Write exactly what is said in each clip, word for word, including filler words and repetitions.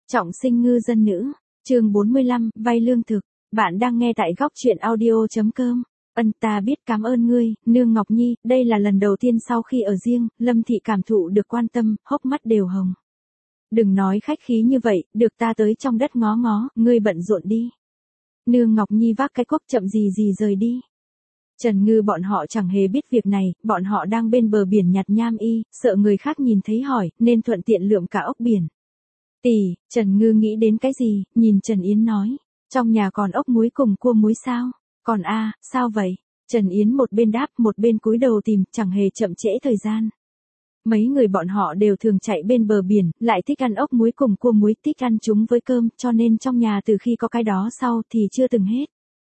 Trọng sinh ngư dân nữ, chương bốn mươi lăm, vay lương thực. Bạn đang nghe tại góc truyện audio.com. Ân ta biết cảm ơn ngươi, nương Ngọc Nhi, đây là lần đầu tiên sau khi ở riêng, Lâm Thị cảm thụ được quan tâm, hốc mắt đều hồng. Đừng nói khách khí như vậy, được ta tới trong đất ngó ngó, ngươi bận rộn đi. Nương Ngọc Nhi vác cái cuốc chậm gì gì rời đi. Trần Ngư bọn họ chẳng hề biết việc này, bọn họ đang bên bờ biển nhặt nham y, sợ người khác nhìn thấy hỏi, nên thuận tiện lượm cả ốc biển. Tỷ, Trần Ngư nghĩ đến cái gì, nhìn Trần Yến nói, trong nhà còn ốc muối cùng cua muối sao? Còn a, à, sao vậy? Trần Yến một bên đáp một bên cúi đầu tìm, chẳng hề chậm trễ thời gian. Mấy người bọn họ đều thường chạy bên bờ biển, lại thích ăn ốc muối cùng cua muối, thích ăn chúng với cơm, cho nên trong nhà từ khi có cái đó sau thì chưa từng hết.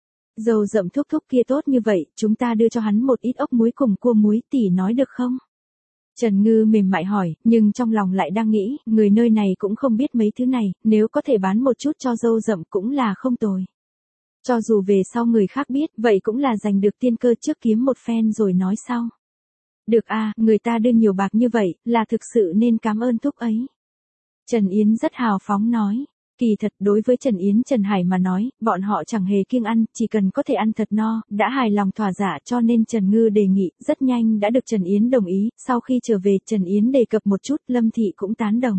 Dầu dậm thúc thúc kia tốt như vậy, chúng ta đưa cho hắn một ít ốc muối cùng cua muối, tỷ nói được không? Trần Ngư mềm mại hỏi, nhưng trong lòng lại đang nghĩ, người nơi này cũng không biết mấy thứ này, nếu có thể bán một chút cho dâu dậm cũng là không tồi. Cho dù về sau người khác biết, vậy cũng là giành được tiên cơ trước kiếm một phen rồi nói sau. Được a, người ta đưa nhiều bạc như vậy, là thực sự nên cảm ơn thúc ấy. Trần Yến rất hào phóng nói. Kỳ thật đối với Trần Yến Trần Hải mà nói, bọn họ chẳng hề kiêng ăn, chỉ cần có thể ăn thật no, đã hài lòng thỏa dạ cho nên Trần Ngư đề nghị, rất nhanh đã được Trần Yến đồng ý, sau khi trở về Trần Yến đề cập một chút, Lâm Thị cũng tán đồng.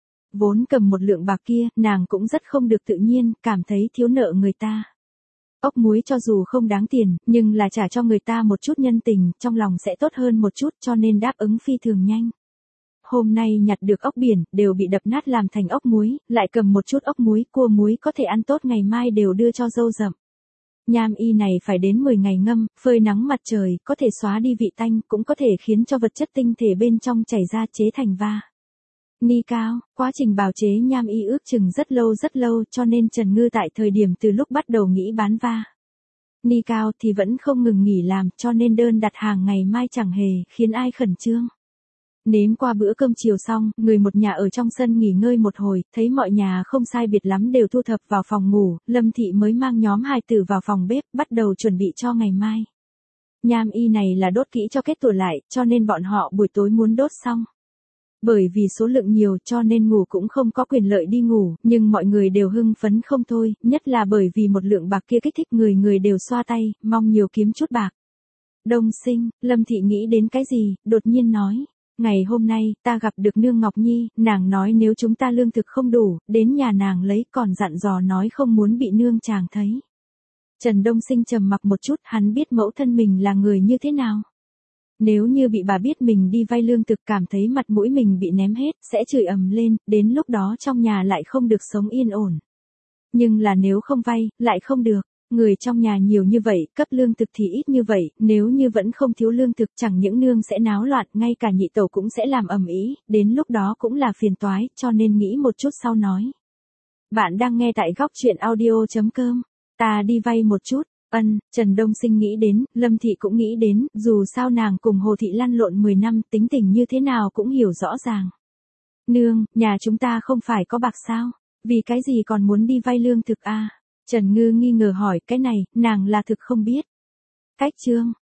Vốn cầm một lượng bạc kia, nàng cũng rất không được tự nhiên, cảm thấy thiếu nợ người ta. Ốc muối cho dù không đáng tiền, nhưng là trả cho người ta một chút nhân tình, trong lòng sẽ tốt hơn một chút cho nên đáp ứng phi thường nhanh. Hôm nay nhặt được ốc biển, đều bị đập nát làm thành ốc muối, lại cầm một chút ốc muối, cua muối có thể ăn tốt ngày mai đều đưa cho dâu dậm. Nham y này phải đến mười ngày ngâm, phơi nắng mặt trời, có thể xóa đi vị tanh, cũng có thể khiến cho vật chất tinh thể bên trong chảy ra chế thành va. Ni cao, quá trình bào chế nham y ước chừng rất lâu rất lâu cho nên Trần Ngư tại thời điểm từ lúc bắt đầu nghĩ bán va. Ni cao thì vẫn không ngừng nghỉ làm cho nên đơn đặt hàng ngày mai chẳng hề khiến ai khẩn trương. Nếm qua bữa cơm chiều xong, người một nhà ở trong sân nghỉ ngơi một hồi, thấy mọi nhà không sai biệt lắm đều thu thập vào phòng ngủ, Lâm Thị mới mang nhóm hài tử vào phòng bếp, bắt đầu chuẩn bị cho ngày mai. Nham y này là đốt kỹ cho kết tủa lại, cho nên bọn họ buổi tối muốn đốt xong. Bởi vì số lượng nhiều cho nên ngủ cũng không có quyền lợi đi ngủ, nhưng mọi người đều hưng phấn không thôi, nhất là bởi vì một lượng bạc kia kích thích người người đều xoa tay, mong nhiều kiếm chút bạc. Đông sinh, Lâm Thị nghĩ đến cái gì, đột nhiên nói. Ngày hôm nay, ta gặp được nương Ngọc Nhi, nàng nói nếu chúng ta lương thực không đủ, đến nhà nàng lấy còn dặn dò nói không muốn bị nương chàng thấy. Trần Đông Sinh trầm mặc một chút, hắn biết mẫu thân mình là người như thế nào. Nếu như bị bà biết mình đi vay lương thực cảm thấy mặt mũi mình bị ném hết, sẽ chửi ầm lên, đến lúc đó trong nhà lại không được sống yên ổn. Nhưng là nếu không vay, lại không được. Người trong nhà nhiều như vậy, cấp lương thực thì ít như vậy, nếu như vẫn không thiếu lương thực chẳng những nương sẽ náo loạn, ngay cả nhị tẩu cũng sẽ làm ầm ĩ, đến lúc đó cũng là phiền toái, cho nên nghĩ một chút sau nói. Bạn đang nghe tại góc truyện audio.com, ta đi vay một chút, ân, Trần Đông Sinh nghĩ đến, Lâm Thị cũng nghĩ đến, dù sao nàng cùng Hồ Thị lăn lộn mười năm, tính tình như thế nào cũng hiểu rõ ràng. Nương, nhà chúng ta không phải có bạc sao, vì cái gì còn muốn đi vay lương thực a? À? Trần Ngư nghi ngờ hỏi cái này, nàng là thực không biết. Cách chương,